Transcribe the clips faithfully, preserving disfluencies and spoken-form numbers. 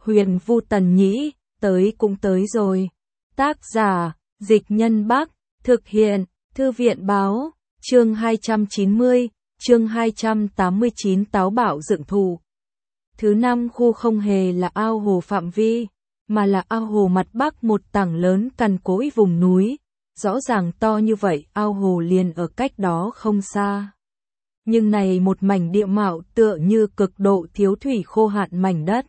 Huyền Vu Tần Nhĩ, tới cũng tới rồi. Tác giả, Dịch Nhân Bắc, thực hiện, Thư viện Báo, chương hai trăm chín mươi, chương hai trăm tám mươi chín táo bạo dựng thù. Thứ năm khu không hề là ao hồ phạm vi, mà là ao hồ mặt bắc một tảng lớn cằn cỗi vùng núi. Rõ ràng to như vậy, ao hồ liền ở cách đó không xa. Nhưng này một mảnh địa mạo tựa như cực độ thiếu thủy khô hạn mảnh đất.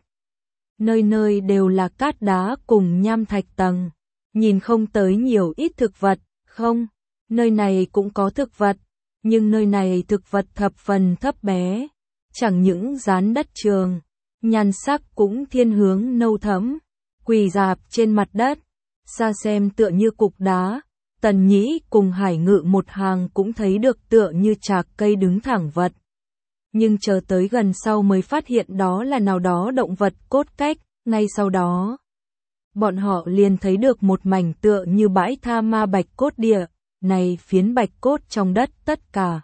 Nơi nơi đều là cát đá cùng nham thạch tầng, nhìn không tới nhiều ít thực vật, không, nơi này cũng có thực vật, nhưng nơi này thực vật thập phần thấp bé, chẳng những dán đất trường, nhan sắc cũng thiên hướng nâu thẫm, quỳ rạp trên mặt đất, xa xem tựa như cục đá. Tần Nhĩ cùng Hải Ngự một hàng cũng thấy được tựa như chạc cây đứng thẳng vật. Nhưng chờ tới gần sau mới phát hiện đó là nào đó động vật cốt cách, ngay sau đó. Bọn họ liền thấy được một mảnh tựa như bãi tha ma bạch cốt địa, này phiến bạch cốt trong đất tất cả.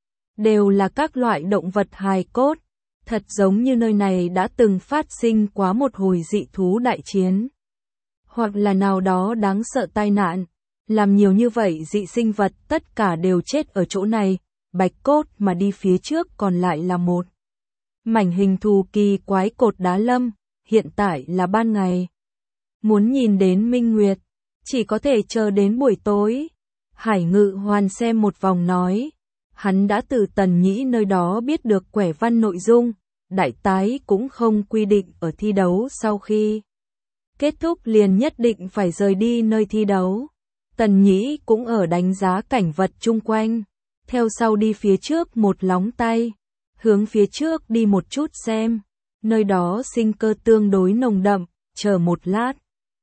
Đều là các loại động vật hài cốt, thật giống như nơi này đã từng phát sinh quá một hồi dị thú đại chiến. Hoặc là nào đó đáng sợ tai nạn. Làm nhiều như vậy dị sinh vật tất cả đều chết ở chỗ này, bạch cốt mà đi phía trước còn lại là một mảnh hình thù kỳ quái cột đá lâm, hiện tại là ban ngày. Muốn nhìn đến minh nguyệt, chỉ có thể chờ đến buổi tối. Hải Ngự hoàn xem một vòng nói, hắn đã từ Tần Nhĩ nơi đó biết được quẻ văn nội dung, đại tái cũng không quy định ở thi đấu sau khi kết thúc liền nhất định phải rời đi nơi thi đấu. Tần Nhĩ cũng ở đánh giá cảnh vật chung quanh, theo sau đi phía trước một lóng tay, hướng phía trước đi một chút xem, nơi đó sinh cơ tương đối nồng đậm, chờ một lát.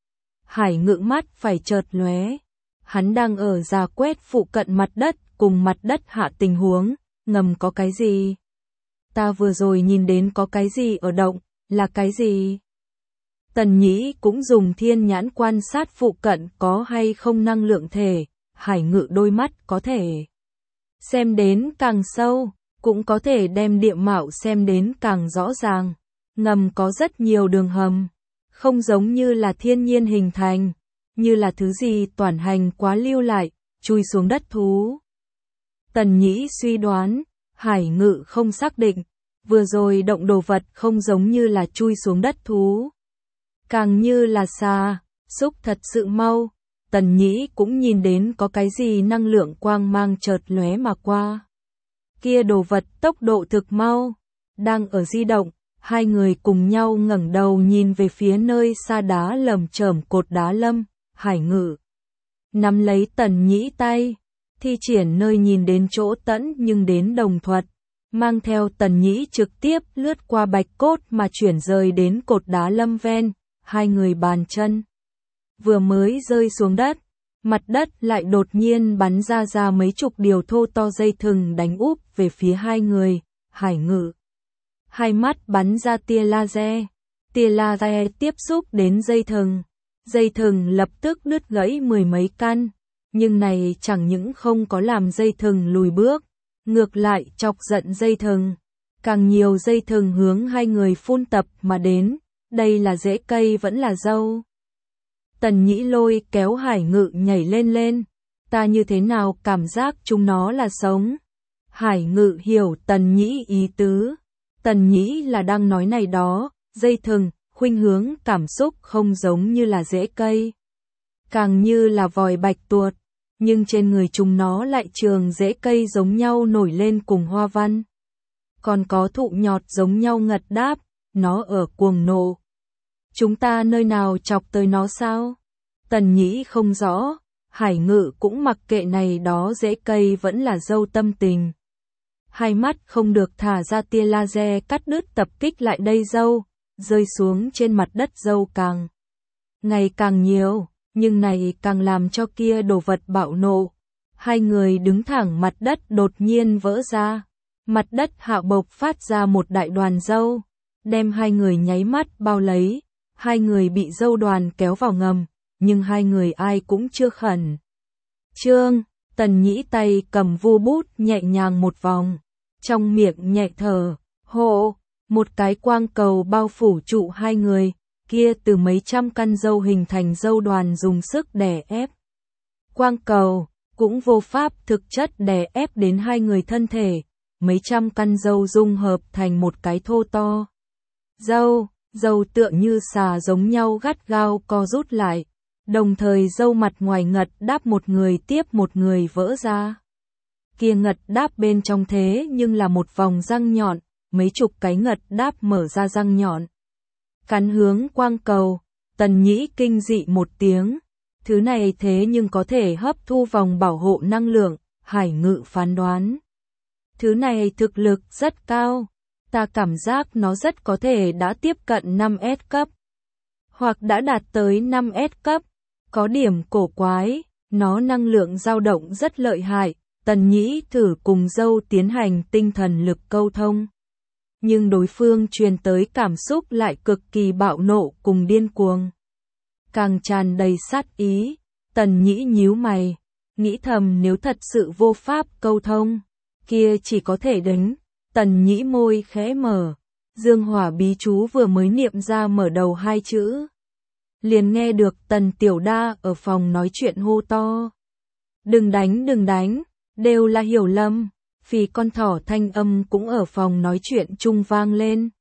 Hải Ngự mắt phải chợt lóe, hắn đang ở rà quét phụ cận mặt đất cùng mặt đất hạ tình huống, ngầm có cái gì? Ta vừa rồi nhìn đến có cái gì ở động, là cái gì? Tần Nhĩ cũng dùng thiên nhãn quan sát phụ cận có hay không năng lượng thể, Hải Ngự đôi mắt có thể xem đến càng sâu, cũng có thể đem địa mạo xem đến càng rõ ràng. Ngầm có rất nhiều đường hầm, không giống như là thiên nhiên hình thành, như là thứ gì toàn hành quá lưu lại, chui xuống đất thú. Tần Nhĩ suy đoán, Hải Ngự không xác định, vừa rồi động đồ vật không giống như là chui xuống đất thú. Càng như là xa, xúc thật sự mau, Tần Nhĩ cũng nhìn đến có cái gì năng lượng quang mang chợt lóe mà qua. Kia đồ vật tốc độ thực mau, đang ở di động, hai người cùng nhau ngẩng đầu nhìn về phía nơi xa đá lởm chởm cột đá lâm, Hải Ngự nắm lấy Tần Nhĩ tay, thi triển nơi nhìn đến chỗ tẫn nhưng đến đồng thuật, mang theo Tần Nhĩ trực tiếp lướt qua bạch cốt mà chuyển rời đến cột đá lâm ven. Hai người bàn chân vừa mới rơi xuống đất, mặt đất lại đột nhiên bắn ra ra mấy chục điều thô to dây thừng đánh úp về phía hai người. Hải Ngự hai mắt bắn ra tia laser, tia laser tiếp xúc đến dây thừng, dây thừng lập tức đứt gãy mười mấy căn, nhưng này chẳng những không có làm dây thừng lùi bước, ngược lại chọc giận dây thừng, càng nhiều dây thừng hướng hai người phun tập mà đến. Đây là rễ cây vẫn là dâu. Tần Nhĩ lôi kéo Hải Ngự nhảy lên lên. Ta như thế nào cảm giác chúng nó là sống? Hải Ngự hiểu Tần Nhĩ ý tứ. Tần Nhĩ là đang nói này đó, dây thừng, khuynh hướng cảm xúc không giống như là rễ cây. Càng như là vòi bạch tuột, nhưng trên người chúng nó lại trường rễ cây giống nhau nổi lên cùng hoa văn. Còn có thụ nhọt giống nhau ngật đáp. Nó ở cuồng nộ. Chúng ta nơi nào chọc tới nó sao? Tần Nhĩ không rõ, Hải Ngự cũng mặc kệ này đó rễ cây vẫn là dâu tâm tình. Hai mắt không được thả ra tia laser cắt đứt tập kích lại đây dâu, rơi xuống trên mặt đất dâu càng ngày càng nhiều, nhưng này càng làm cho kia đồ vật bạo nộ. Hai người đứng thẳng mặt đất đột nhiên vỡ ra, mặt đất hạ bộc phát ra một đại đoàn dâu. Đem hai người nháy mắt bao lấy, hai người bị dâu đoàn kéo vào ngầm, nhưng hai người ai cũng chưa khẩn trương. Tần Nhĩ tay cầm vu bút nhẹ nhàng một vòng, trong miệng nhẹ thở, hộ, một cái quang cầu bao phủ trụ hai người, kia từ mấy trăm căn dâu hình thành dâu đoàn dùng sức đè ép. Quang cầu cũng vô pháp thực chất đè ép đến hai người thân thể, mấy trăm căn dâu dung hợp thành một cái thô to. Dâu, dâu tựa như xà giống nhau gắt gao co rút lại, đồng thời dâu mặt ngoài ngật đáp một người tiếp một người vỡ ra. Kia ngật đáp bên trong thế nhưng là một vòng răng nhọn, mấy chục cái ngật đáp mở ra răng nhọn. Cắn hướng quang cầu, Tần Nhĩ kinh dị một tiếng. Thứ này thế nhưng có thể hấp thu vòng bảo hộ năng lượng, Hải Ngự phán đoán. Thứ này thực lực rất cao, ta cảm giác nó rất có thể đã tiếp cận năm S cấp, hoặc đã đạt tới năm S cấp. Có điểm cổ quái, nó năng lượng dao động rất lợi hại, Tần Nhĩ thử cùng dâu tiến hành tinh thần lực câu thông. Nhưng đối phương truyền tới cảm xúc lại cực kỳ bạo nộ cùng điên cuồng. Càng tràn đầy sát ý, Tần Nhĩ nhíu mày, nghĩ thầm nếu thật sự vô pháp câu thông, kia chỉ có thể đánh. Tần Nhĩ môi khẽ mở, dương hỏa bí chú vừa mới niệm ra mở đầu hai chữ. Liền nghe được Tần Tiểu Đa ở phòng nói chuyện hô to. Đừng đánh đừng đánh, đều là hiểu lầm. Phì con thỏ thanh âm cũng ở phòng nói chuyện chung vang lên.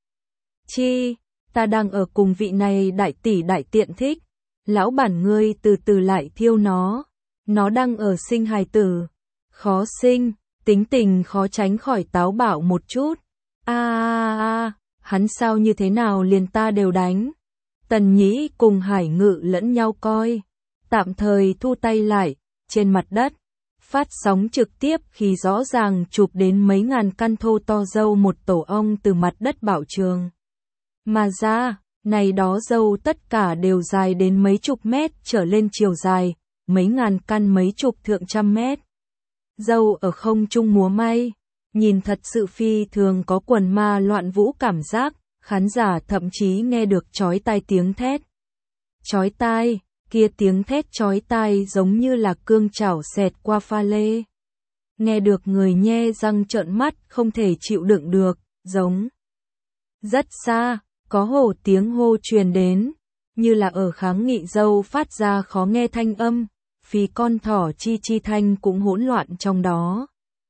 Chi, ta đang ở cùng vị này đại tỷ đại tiện thích. Lão bản ngươi từ từ lại thiêu nó. Nó đang ở sinh hài tử. Khó sinh, tính tình khó tránh khỏi táo bạo một chút. A a a, hắn sao như thế nào liền ta đều đánh. Tần Nhĩ cùng Hải Ngự lẫn nhau coi. Tạm thời thu tay lại, trên mặt đất. Phát sóng trực tiếp khi rõ ràng chụp đến mấy ngàn căn thô to dâu một tổ ong từ mặt đất bảo trường. Mà ra, này đó dâu tất cả đều dài đến mấy chục mét trở lên chiều dài, mấy ngàn căn mấy chục thượng trăm mét. Dâu ở không trung múa may, nhìn thật sự phi thường có quần ma loạn vũ cảm giác, khán giả thậm chí nghe được chói tai tiếng thét. Chói tai. Kia tiếng thét chói tai giống như là cương chảo xẹt qua pha lê. Nghe được người nhe răng trợn mắt không thể chịu đựng được, giống. Rất xa, có hồ tiếng hô truyền đến, như là ở kháng nghị dâu phát ra khó nghe thanh âm, phì con thỏ chi chi thanh cũng hỗn loạn trong đó.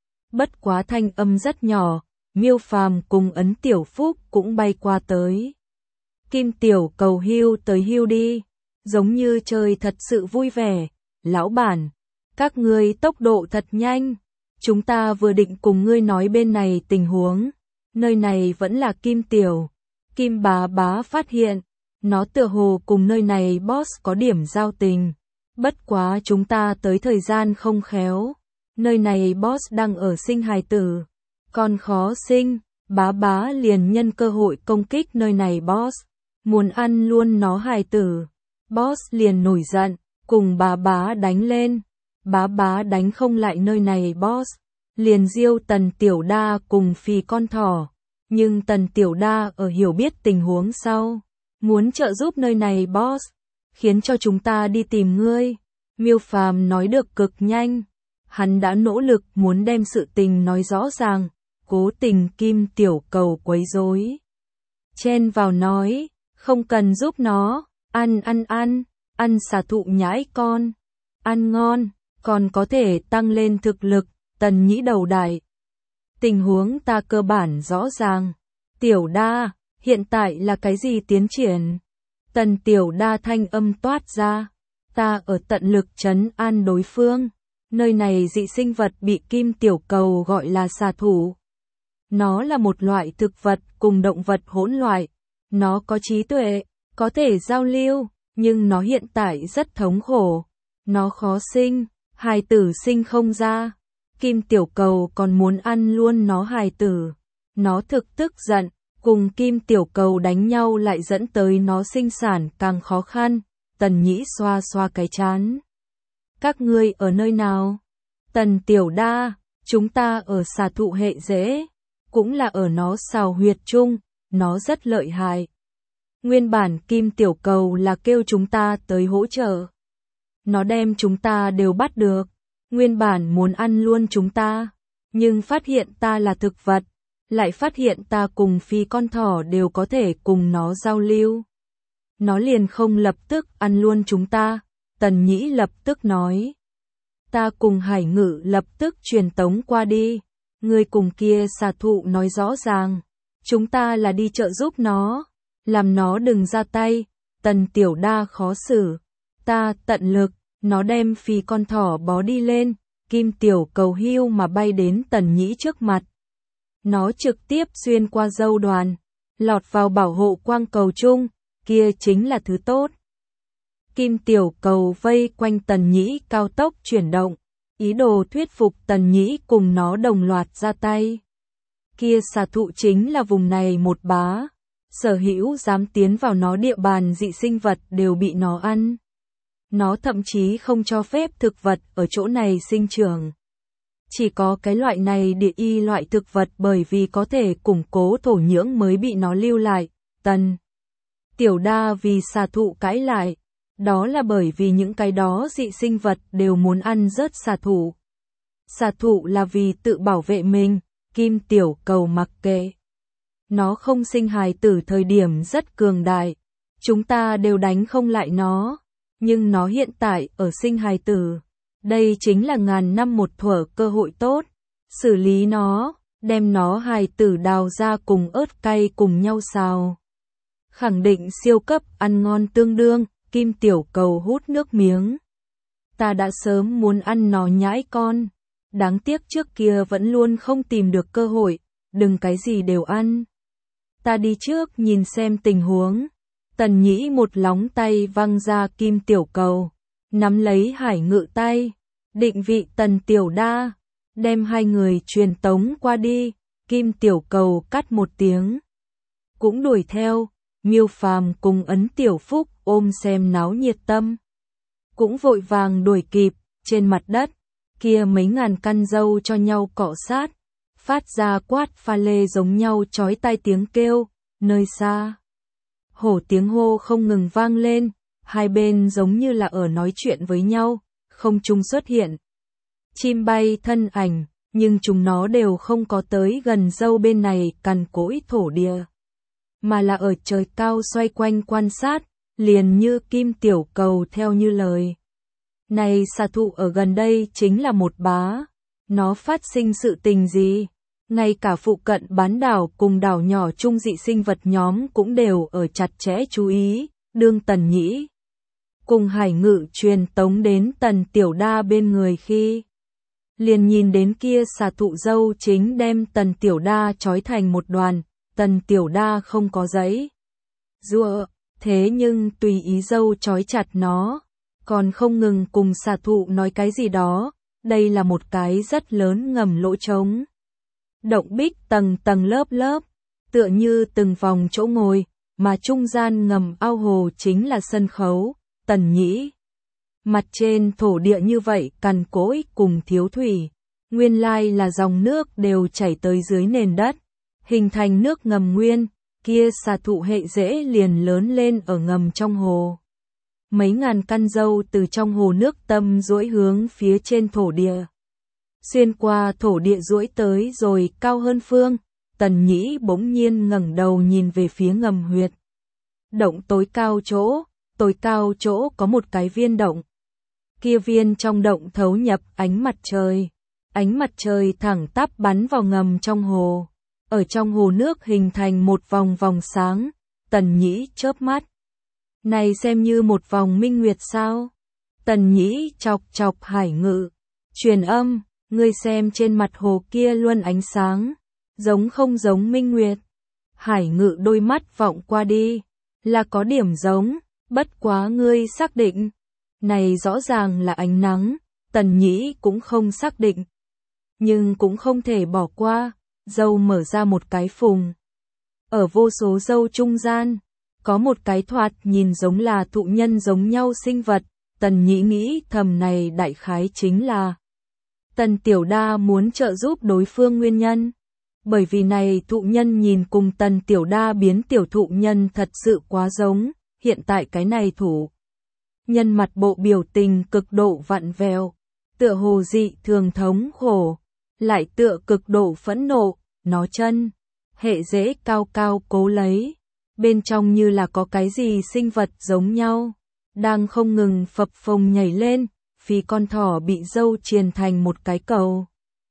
Bất quá thanh âm rất nhỏ, Miêu Phàm cùng Ấn Tiểu Phúc cũng bay qua tới. Kim Tiểu cầu hưu tới hưu đi. Giống như chơi thật sự vui vẻ, lão bản, các ngươi tốc độ thật nhanh, chúng ta vừa định cùng ngươi nói bên này tình huống, nơi này vẫn là Kim Tiểu, Kim bá bá phát hiện, nó tựa hồ cùng nơi này boss có điểm giao tình, bất quá chúng ta tới thời gian không khéo, nơi này boss đang ở sinh hài tử, còn khó sinh, bá bá liền nhân cơ hội công kích nơi này boss, muốn ăn luôn nó hài tử. Boss liền nổi giận, cùng bá bá đánh lên. Bá bá đánh không lại nơi này boss, liền diêu Tần Tiểu Đa cùng phì con thỏ. Nhưng Tần Tiểu Đa ở hiểu biết tình huống sau, muốn trợ giúp nơi này boss, khiến cho chúng ta đi tìm ngươi. Miêu Phàm nói được cực nhanh, hắn đã nỗ lực muốn đem sự tình nói rõ ràng, cố tình Kim Tiểu cầu quấy rối. Chen vào nói, không cần giúp nó. Ăn ăn ăn, ăn xà thụ nhãi con, ăn ngon, còn có thể tăng lên thực lực, Tần Nhĩ đầu đại. Tình huống ta cơ bản rõ ràng. Tiểu Đa, hiện tại là cái gì tiến triển? Tần Tiểu Đa thanh âm toát ra, ta ở tận lực trấn an đối phương. Nơi này dị sinh vật bị Kim Tiểu cầu gọi là xà thủ. Nó là một loại thực vật cùng động vật hỗn loại, nó có trí tuệ. Có thể giao lưu, nhưng nó hiện tại rất thống khổ. Nó khó sinh, hài tử sinh không ra. Kim Tiểu cầu còn muốn ăn luôn nó hài tử. Nó thực tức giận, cùng Kim Tiểu cầu đánh nhau lại dẫn tới nó sinh sản càng khó khăn. Tần Nhĩ xoa xoa cái trán. Các ngươi ở nơi nào? Tần Tiểu Đa, chúng ta ở xà thụ hệ rễ, cũng là ở nó xào huyệt chung, nó rất lợi hại. Nguyên bản Kim Tiểu cầu là kêu chúng ta tới hỗ trợ. Nó đem chúng ta đều bắt được. Nguyên bản muốn ăn luôn chúng ta. Nhưng phát hiện ta là thực vật. Lại phát hiện ta cùng phi con thỏ đều có thể cùng nó giao lưu. nó liền không lập tức ăn luôn chúng ta. Tần Nhĩ lập tức nói. Ta cùng Hải Ngự lập tức truyền tống qua đi. Ngươi cùng kia xà thụ nói rõ ràng. Chúng ta là đi trợ giúp nó. Làm nó đừng ra tay. Tần Tiểu Đa khó xử. Ta tận lực. Nó đem phi con thỏ bó đi lên. Kim Tiểu Cầu hưu mà bay đến Tần Nhĩ trước mặt. Nó trực tiếp xuyên qua dâu đoàn. Lọt vào bảo hộ quang cầu chung. Kia chính là thứ tốt. Kim Tiểu Cầu vây quanh Tần Nhĩ cao tốc chuyển động. Ý đồ thuyết phục Tần Nhĩ cùng nó đồng loạt ra tay. Kia xà thụ chính là vùng này một bá. Sở hữu dám tiến vào nó địa bàn dị sinh vật đều bị nó ăn. Nó thậm chí không cho phép thực vật ở chỗ này sinh trưởng. Chỉ có cái loại này địa y loại thực vật bởi vì có thể củng cố thổ nhưỡng mới bị nó lưu lại. Tần Tiểu Đa vì xà thụ cãi lại. Đó là bởi vì những cái đó dị sinh vật đều muốn ăn rớt xà thụ. Xà thụ là vì tự bảo vệ mình. Kim Tiểu Cầu mặc kệ. Nó không sinh hài tử thời điểm rất cường đại. Chúng ta đều đánh không lại nó. Nhưng nó hiện tại ở sinh hài tử. Đây chính là ngàn năm một thuở cơ hội tốt. Xử lý nó, đem nó hài tử đào ra cùng ớt cay cùng nhau xào. Khẳng định siêu cấp ăn ngon tương đương. Kim Tiểu Cầu hút nước miếng. Ta đã sớm muốn ăn nó nhãi con. Đáng tiếc trước kia vẫn luôn không tìm được cơ hội. Đừng cái gì đều ăn. Ta đi trước nhìn xem tình huống. Tần Nhĩ một lóng tay văng ra Kim Tiểu Cầu. Nắm lấy Hải Ngự tay. Định vị Tần Tiểu Đa. Đem hai người truyền tống qua đi. Kim Tiểu Cầu cắt một tiếng. Cũng đuổi theo. Miêu Phàm cùng Ấn Tiểu Phúc ôm xem náo nhiệt tâm. Cũng vội vàng đuổi kịp. Trên mặt đất. Kia mấy ngàn căn dâu cho nhau cọ sát. Phát ra quát pha lê giống nhau chói tai tiếng kêu. Nơi xa. Hổ tiếng hô không ngừng vang lên. Hai bên giống như là ở nói chuyện với nhau. Không trung xuất hiện. Chim bay thân ảnh. Nhưng chúng nó đều không có tới gần dâu bên này cằn cỗi thổ địa. Mà là ở trời cao xoay quanh quan sát. Liền như Kim Tiểu Cầu theo như lời. Này xà thụ ở gần đây chính là một bá. Nó phát sinh sự tình gì? Ngay cả phụ cận bán đảo cùng đảo nhỏ chung dị sinh vật nhóm cũng đều ở chặt chẽ chú ý. Đương Tần Nhĩ cùng Hải Ngự truyền tống đến Tần Tiểu Đa bên người khi liền nhìn đến kia xà thụ dâu chính đem Tần Tiểu Đa trói thành một đoàn. Tần Tiểu Đa không có giấy giụa, thế nhưng tùy ý dâu trói chặt nó, còn không ngừng cùng xà thụ nói cái gì đó. Đây là một cái rất lớn ngầm lỗ trống. Động bích tầng tầng lớp lớp, tựa như từng vòng chỗ ngồi, mà trung gian ngầm ao hồ chính là sân khấu. Tần Nhĩ mặt trên thổ địa như vậy cằn cỗi cùng thiếu thủy, nguyên lai là dòng nước đều chảy tới dưới nền đất, hình thành nước ngầm nguyên. Kia xà thụ hệ rễ liền lớn lên ở ngầm trong hồ. Mấy ngàn căn dâu từ trong hồ nước tâm duỗi hướng phía trên thổ địa. Xuyên qua thổ địa duỗi tới rồi cao hơn phương. Tần Nhĩ bỗng nhiên ngẩng đầu nhìn về phía ngầm huyệt. Động tối cao chỗ, tối cao chỗ có một cái viên động. Kia viên trong động thấu nhập ánh mặt trời. Ánh mặt trời thẳng tắp bắn vào ngầm trong hồ. Ở trong hồ nước hình thành một vòng vòng sáng. Tần Nhĩ chớp mắt. Này xem như một vòng minh nguyệt sao? Tần Nhĩ chọc chọc Hải Ngự. Truyền âm, ngươi xem trên mặt hồ kia luôn ánh sáng. Giống không giống minh nguyệt? Hải Ngự đôi mắt vọng qua đi. Là có điểm giống, bất quá ngươi xác định. Này rõ ràng là ánh nắng. Tần Nhĩ cũng không xác định. Nhưng cũng không thể bỏ qua. Dâu mở ra một cái phùng. Ở vô số dâu trung gian, có một cái thoạt nhìn giống là thụ nhân giống nhau sinh vật. Tần Nhĩ nghĩ thầm này đại khái chính là Tần Tiểu Đa muốn trợ giúp đối phương nguyên nhân. Bởi vì này thụ nhân nhìn cùng Tần Tiểu Đa biến tiểu thụ nhân thật sự quá giống. Hiện tại cái này thủ nhân mặt bộ biểu tình cực độ vặn vẹo, tựa hồ dị thường thống khổ, lại tựa cực độ phẫn nộ. Nó chân hệ rễ cao cao cố lấy bên trong như là có cái gì sinh vật giống nhau, đang không ngừng phập phồng nhảy lên, Phi con thỏ bị dâu triền thành một cái cầu.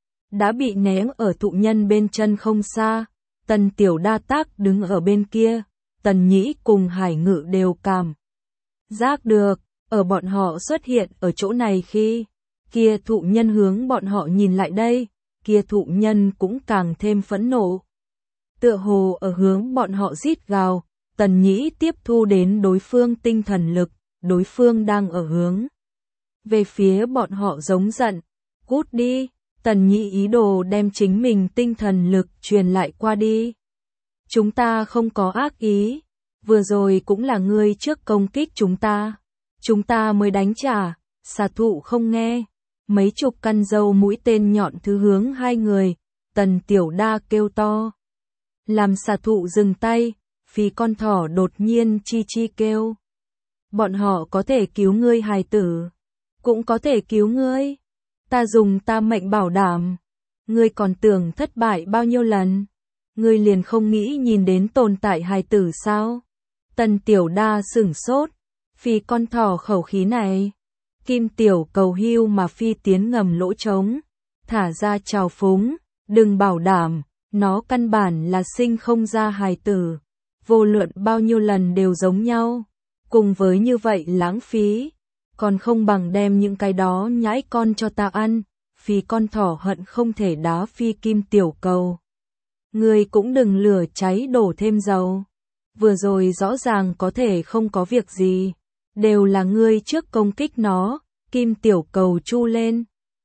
Đã bị ném ở thụ nhân bên chân không xa, Tần Tiểu Đa Tác đứng ở bên kia, Tần Nhĩ cùng Hải Ngự đều cảm giác được, ở bọn họ xuất hiện ở chỗ này khi kia thụ nhân hướng bọn họ nhìn lại đây, kia thụ nhân cũng càng thêm phẫn nộ. Tựa hồ ở hướng bọn họ rít gào, Tần Nhĩ tiếp thu đến đối phương tinh thần lực, đối phương đang ở hướng về phía bọn họ giống giận, cút đi. Tần Nhĩ ý đồ đem chính mình tinh thần lực truyền lại qua đi. Chúng ta không có ác ý, vừa rồi cũng là ngươi trước công kích chúng ta, chúng ta mới đánh trả. Xà thụ không nghe, mấy chục căn dâu mũi tên nhọn thứ hướng hai người, Tần Tiểu Đa kêu to. Làm xà thụ dừng tay, Phi con thỏ đột nhiên chi chi kêu. Bọn họ có thể cứu ngươi hài tử, cũng có thể cứu ngươi. Ta dùng ta mệnh bảo đảm, ngươi còn tưởng thất bại bao nhiêu lần, ngươi liền không nghĩ nhìn đến tồn tại hài tử sao? Tần Tiểu Đa sửng sốt, Phi con thỏ khẩu khí này, Kim Tiểu cầu hưu mà phi tiến ngầm lỗ trống, thả ra trào phúng, đừng bảo đảm, nó căn bản là sinh không ra hài tử, vô luận bao nhiêu lần đều giống nhau, cùng với như vậy lãng phí. Còn không bằng đem những cái đó nhãi con cho ta ăn. Phi con thỏ hận không thể đá Phi Kim Tiểu cầu. Ngươi cũng đừng lửa cháy đổ thêm dầu. Vừa rồi rõ ràng có thể không có việc gì, đều là ngươi trước công kích nó. Kim Tiểu cầu chu lên.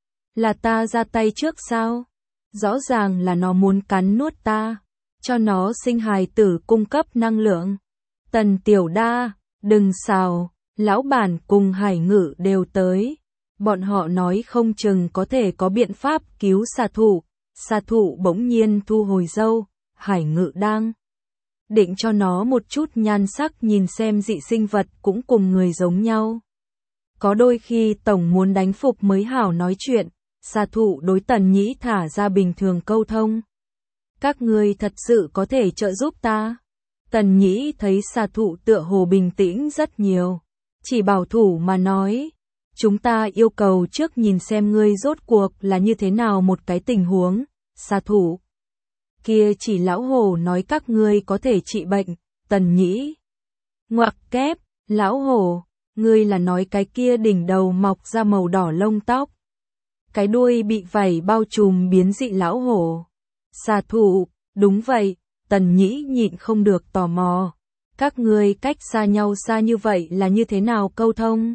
Là ta ra tay trước sao? Rõ ràng là nó muốn cắn nuốt ta, cho nó sinh hài tử cung cấp năng lượng. Tần Tiểu Đa, đừng xào. Lão bản cùng Hải Ngự đều tới, bọn họ nói không chừng có thể có biện pháp cứu xà thụ. Xà thụ bỗng nhiên thu hồi dâu, Hải Ngự đang định cho nó một chút nhan sắc nhìn xem dị sinh vật cũng cùng người giống nhau. Có đôi khi tổng muốn đánh phục mới hảo nói chuyện, xà thụ đối Tần Nhĩ thả ra bình thường câu thông. Các ngươi thật sự có thể trợ giúp ta? Tần Nhĩ thấy xà thụ tựa hồ bình tĩnh rất nhiều. Chỉ bảo thủ mà nói, chúng ta yêu cầu trước nhìn xem ngươi rốt cuộc là như thế nào một cái tình huống. Xà thủ kia chỉ lão hổ nói các ngươi có thể trị bệnh. Tần Nhĩ ngoặc kép, lão hổ, ngươi là nói cái kia đỉnh đầu mọc ra màu đỏ lông tóc, cái đuôi bị vảy bao trùm biến dị lão hổ. Xà thủ, đúng vậy. Tần Nhĩ nhịn không được tò mò. Các ngươi cách xa nhau xa như vậy là như thế nào câu thông?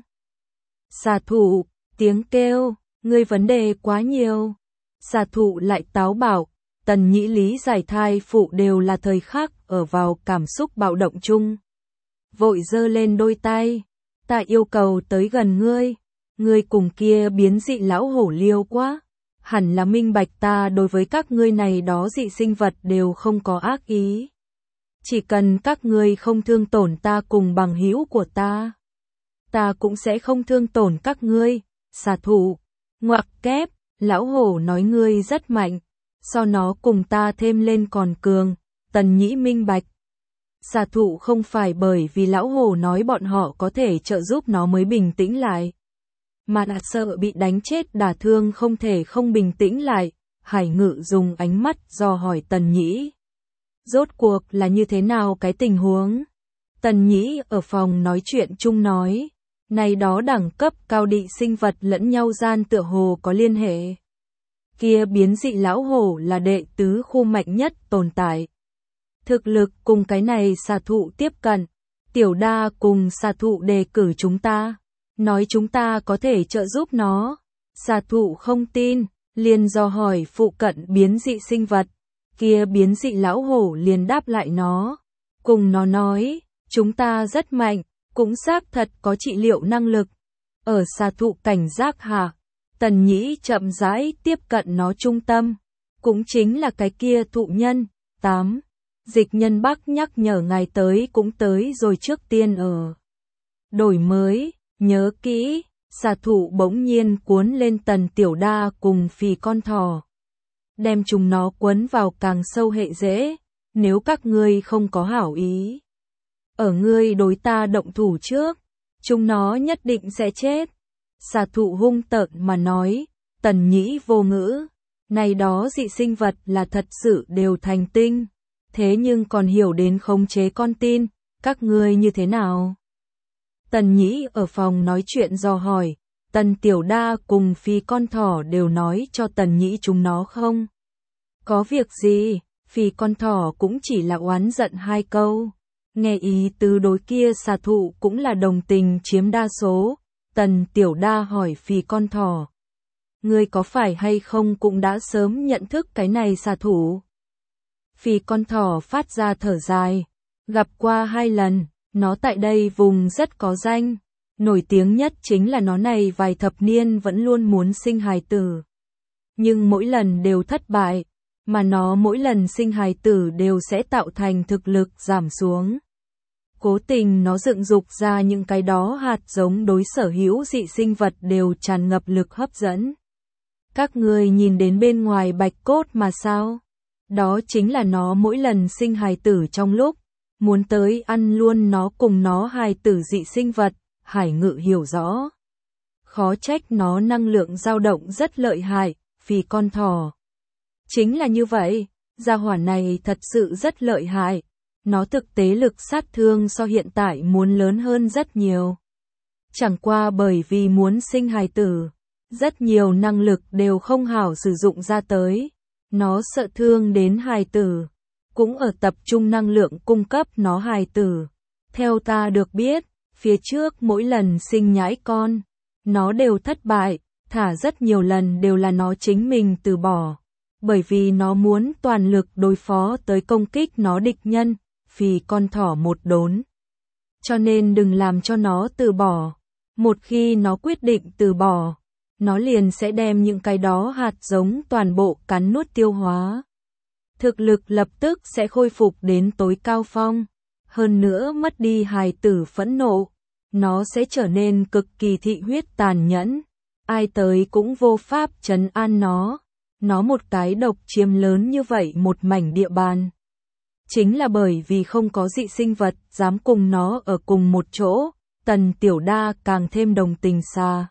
Xà thụ, tiếng kêu, ngươi vấn đề quá nhiều. Xà thụ lại táo bạo, Tần Nhĩ lý giải thai phụ đều là thời khắc ở vào cảm xúc bạo động chung. Vội giơ lên đôi tay, ta yêu cầu tới gần ngươi, ngươi cùng kia biến dị lão hổ liêu quá. Hẳn là minh bạch ta đối với các ngươi này đó dị sinh vật đều không có ác ý. Chỉ cần các ngươi không thương tổn ta cùng bằng hữu của ta, ta cũng sẽ không thương tổn các ngươi. Xà thụ, ngoặc kép, lão hổ nói ngươi rất mạnh, so nó cùng ta thêm lên còn cường. Tần Nhĩ minh bạch. Xà thụ không phải bởi vì lão hổ nói bọn họ có thể trợ giúp nó mới bình tĩnh lại, mà là sợ bị đánh chết đả thương không thể không bình tĩnh lại. Hải Ngự dùng ánh mắt dò hỏi Tần Nhĩ. Rốt cuộc là như thế nào cái tình huống? Tần Nhĩ ở phòng nói chuyện chung nói, này đó đẳng cấp cao đị sinh vật lẫn nhau gian tựa hồ có liên hệ. Kia biến dị lão hổ là đệ tứ khu mạnh nhất tồn tại. Thực lực cùng cái này xà thụ tiếp cận. Tiểu Đa cùng xà thụ đề cử chúng ta, nói chúng ta có thể trợ giúp nó. Xà thụ không tin, liền dò hỏi phụ cận biến dị sinh vật. Kia biến dị lão hổ liền đáp lại nó, cùng nó nói, chúng ta rất mạnh, cũng xác thật có trị liệu năng lực. Ở xà thụ cảnh giác hạ, Tần Nhĩ chậm rãi tiếp cận nó trung tâm, cũng chính là cái kia thụ nhân. tám. Dịch Nhân Bắc nhắc nhở ngài tới cũng tới rồi, trước tiên ở đổi mới, nhớ kỹ. Xà thụ bỗng nhiên cuốn lên Tần Tiểu Đa cùng Phì con thỏ, đem chúng nó quấn vào càng sâu hệ rễ. Nếu các ngươi không có hảo ý, ở ngươi đối ta động thủ trước, chúng nó nhất định sẽ chết. Xà thụ hung tợn mà nói, Tần Nhĩ vô ngữ, này đó dị sinh vật là thật sự đều thành tinh, thế nhưng còn hiểu đến khống chế con tin, các ngươi như thế nào? Tần Nhĩ ở phòng nói chuyện dò hỏi, Tần Tiểu Đa cùng Phi con thỏ đều nói cho Tần Nhĩ chúng nó không? Có việc gì? Phi con thỏ cũng chỉ là oán giận hai câu. Nghe ý tứ đối kia xà thụ cũng là đồng tình chiếm đa số. Tần Tiểu Đa hỏi Phi con thỏ, ngươi có phải hay không cũng đã sớm nhận thức cái này xà thủ? Phi con thỏ phát ra thở dài, gặp qua hai lần, nó tại đây vùng rất có danh, nổi tiếng nhất chính là nó này vài thập niên vẫn luôn muốn sinh hài tử. Nhưng mỗi lần đều thất bại, mà nó mỗi lần sinh hài tử đều sẽ tạo thành thực lực giảm xuống. Cố tình nó dựng dục ra những cái đó hạt giống đối sở hữu dị sinh vật đều tràn ngập lực hấp dẫn. Các người nhìn đến bên ngoài bạch cốt mà sao? Đó chính là nó mỗi lần sinh hài tử trong lúc muốn tới ăn luôn nó cùng nó hài tử dị sinh vật, Hải Ngự hiểu rõ. Khó trách nó năng lượng dao động rất lợi hại, vì con thỏ. Chính là như vậy, gia hỏa này thật sự rất lợi hại. Nó thực tế lực sát thương so hiện tại muốn lớn hơn rất nhiều. Chẳng qua bởi vì muốn sinh hài tử, rất nhiều năng lực đều không hảo sử dụng ra tới. Nó sợ thương đến hài tử, cũng ở tập trung năng lượng cung cấp nó hài tử. Theo ta được biết, phía trước mỗi lần sinh nhãi con, nó đều thất bại, thả rất nhiều lần đều là nó chính mình từ bỏ. Bởi vì nó muốn toàn lực đối phó tới công kích nó địch nhân, vì con thỏ một đốn. Cho nên đừng làm cho nó từ bỏ. Một khi nó quyết định từ bỏ, nó liền sẽ đem những cái đó hạt giống toàn bộ cắn nuốt tiêu hóa. Thực lực lập tức sẽ khôi phục đến tối cao phong. Hơn nữa mất đi hài tử phẫn nộ, nó sẽ trở nên cực kỳ thị huyết tàn nhẫn. Ai tới cũng vô pháp trấn an nó. Nó một cái độc chiếm lớn như vậy một mảnh địa bàn. Chính là bởi vì không có dị sinh vật dám cùng nó ở cùng một chỗ, Tần Tiểu Đa càng thêm đồng tình xà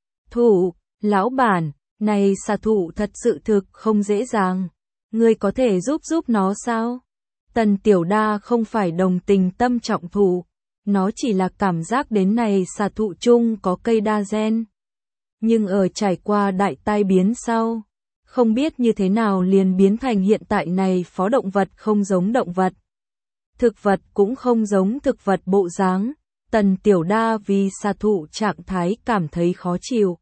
thụ. Lão bản, này xà thụ thật sự thực không dễ dàng. Ngươi có thể giúp giúp nó sao? Tần Tiểu Đa không phải đồng tình tâm trọng thụ, nó chỉ là cảm giác đến này xà thụ chung có cây đa gen. Nhưng ở trải qua đại tai biến sau, không biết như thế nào liền biến thành hiện tại này phó động vật không giống động vật. Thực vật cũng không giống thực vật bộ dáng. Tần Tiểu Đa vì xà thụ trạng thái cảm thấy khó chịu.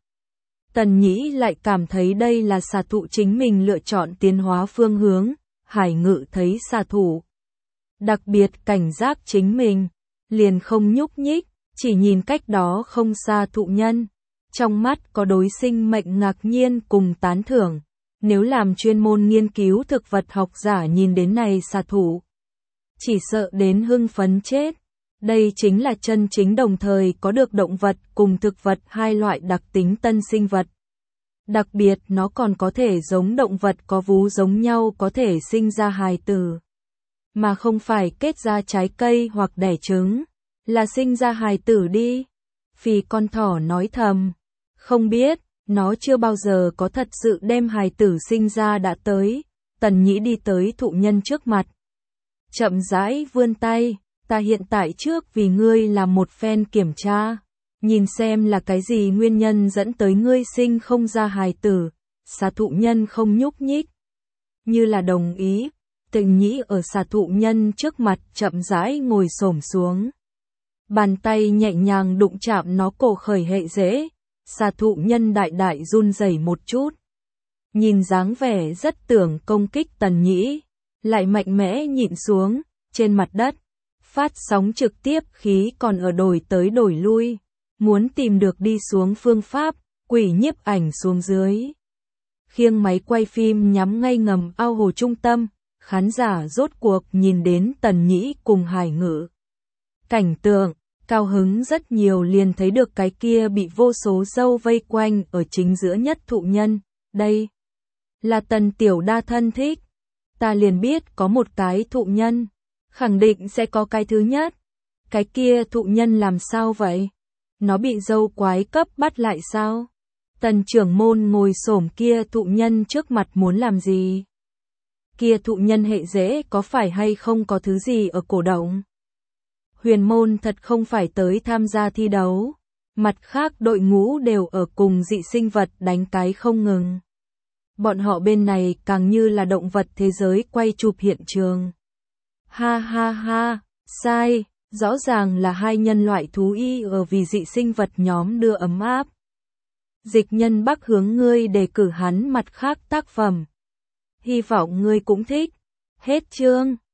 Tần Nhĩ lại cảm thấy đây là xà thụ chính mình lựa chọn tiến hóa phương hướng. Hải Ngự thấy xà thụ đặc biệt cảnh giác chính mình, liền không nhúc nhích, chỉ nhìn cách đó không xa thụ nhân. Trong mắt có đối sinh mệnh ngạc nhiên cùng tán thưởng. Nếu làm chuyên môn nghiên cứu thực vật học giả nhìn đến này xà thụ, chỉ sợ đến hưng phấn chết. Đây chính là chân chính đồng thời có được động vật cùng thực vật hai loại đặc tính tân sinh vật. Đặc biệt nó còn có thể giống động vật có vú giống nhau có thể sinh ra hài tử. Mà không phải kết ra trái cây hoặc đẻ trứng, là sinh ra hài tử đi. Vì con thỏ nói thầm, không biết. Nó chưa bao giờ có thật sự đem hài tử sinh ra đã tới. Tần Nhĩ đi tới thụ nhân trước mặt, chậm rãi vươn tay, ta hiện tại trước vì ngươi làm một phen kiểm tra, nhìn xem là cái gì nguyên nhân dẫn tới ngươi sinh không ra hài tử. Xà thụ nhân không nhúc nhích, như là đồng ý. Tần Nhĩ ở xà thụ nhân trước mặt chậm rãi ngồi xổm xuống, bàn tay nhẹ nhàng đụng chạm nó cổ khởi hệ rễ. Xà thụ nhân đại đại run rẩy một chút. Nhìn dáng vẻ rất tưởng công kích Tần Nhĩ, lại mạnh mẽ nhịn xuống, trên mặt đất. Phát sóng trực tiếp khí còn ở đổi tới đổi lui. Muốn tìm được đi xuống phương pháp, quỷ nhiếp ảnh xuống dưới. Khiêng máy quay phim nhắm ngay ngầm ao hồ trung tâm, khán giả rốt cuộc nhìn đến Tần Nhĩ cùng Hải Ngự. Cảnh tượng. Cao hứng rất nhiều liền thấy được cái kia bị vô số dâu vây quanh ở chính giữa nhất thụ nhân. Đây là Tần Tiểu Đa thân thích. Ta liền biết có một cái thụ nhân, khẳng định sẽ có cái thứ nhất. Cái kia thụ nhân làm sao vậy? Nó bị dâu quái cấp bắt lại sao? Tần trưởng môn ngồi xổm kia thụ nhân trước mặt muốn làm gì? Kia thụ nhân hệ dễ có phải hay không có thứ gì ở cổ động? Huyền môn thật không phải tới tham gia thi đấu. Mặt khác đội ngũ đều ở cùng dị sinh vật đánh cái không ngừng. Bọn họ bên này càng như là động vật thế giới quay chụp hiện trường. Ha ha ha, sai, rõ ràng là hai nhân loại thú y ở vì dị sinh vật nhóm đưa ấm áp. Dịch Nhân Bắc hướng ngươi đề cử hắn mặt khác tác phẩm. Hy vọng ngươi cũng thích. Hết chương.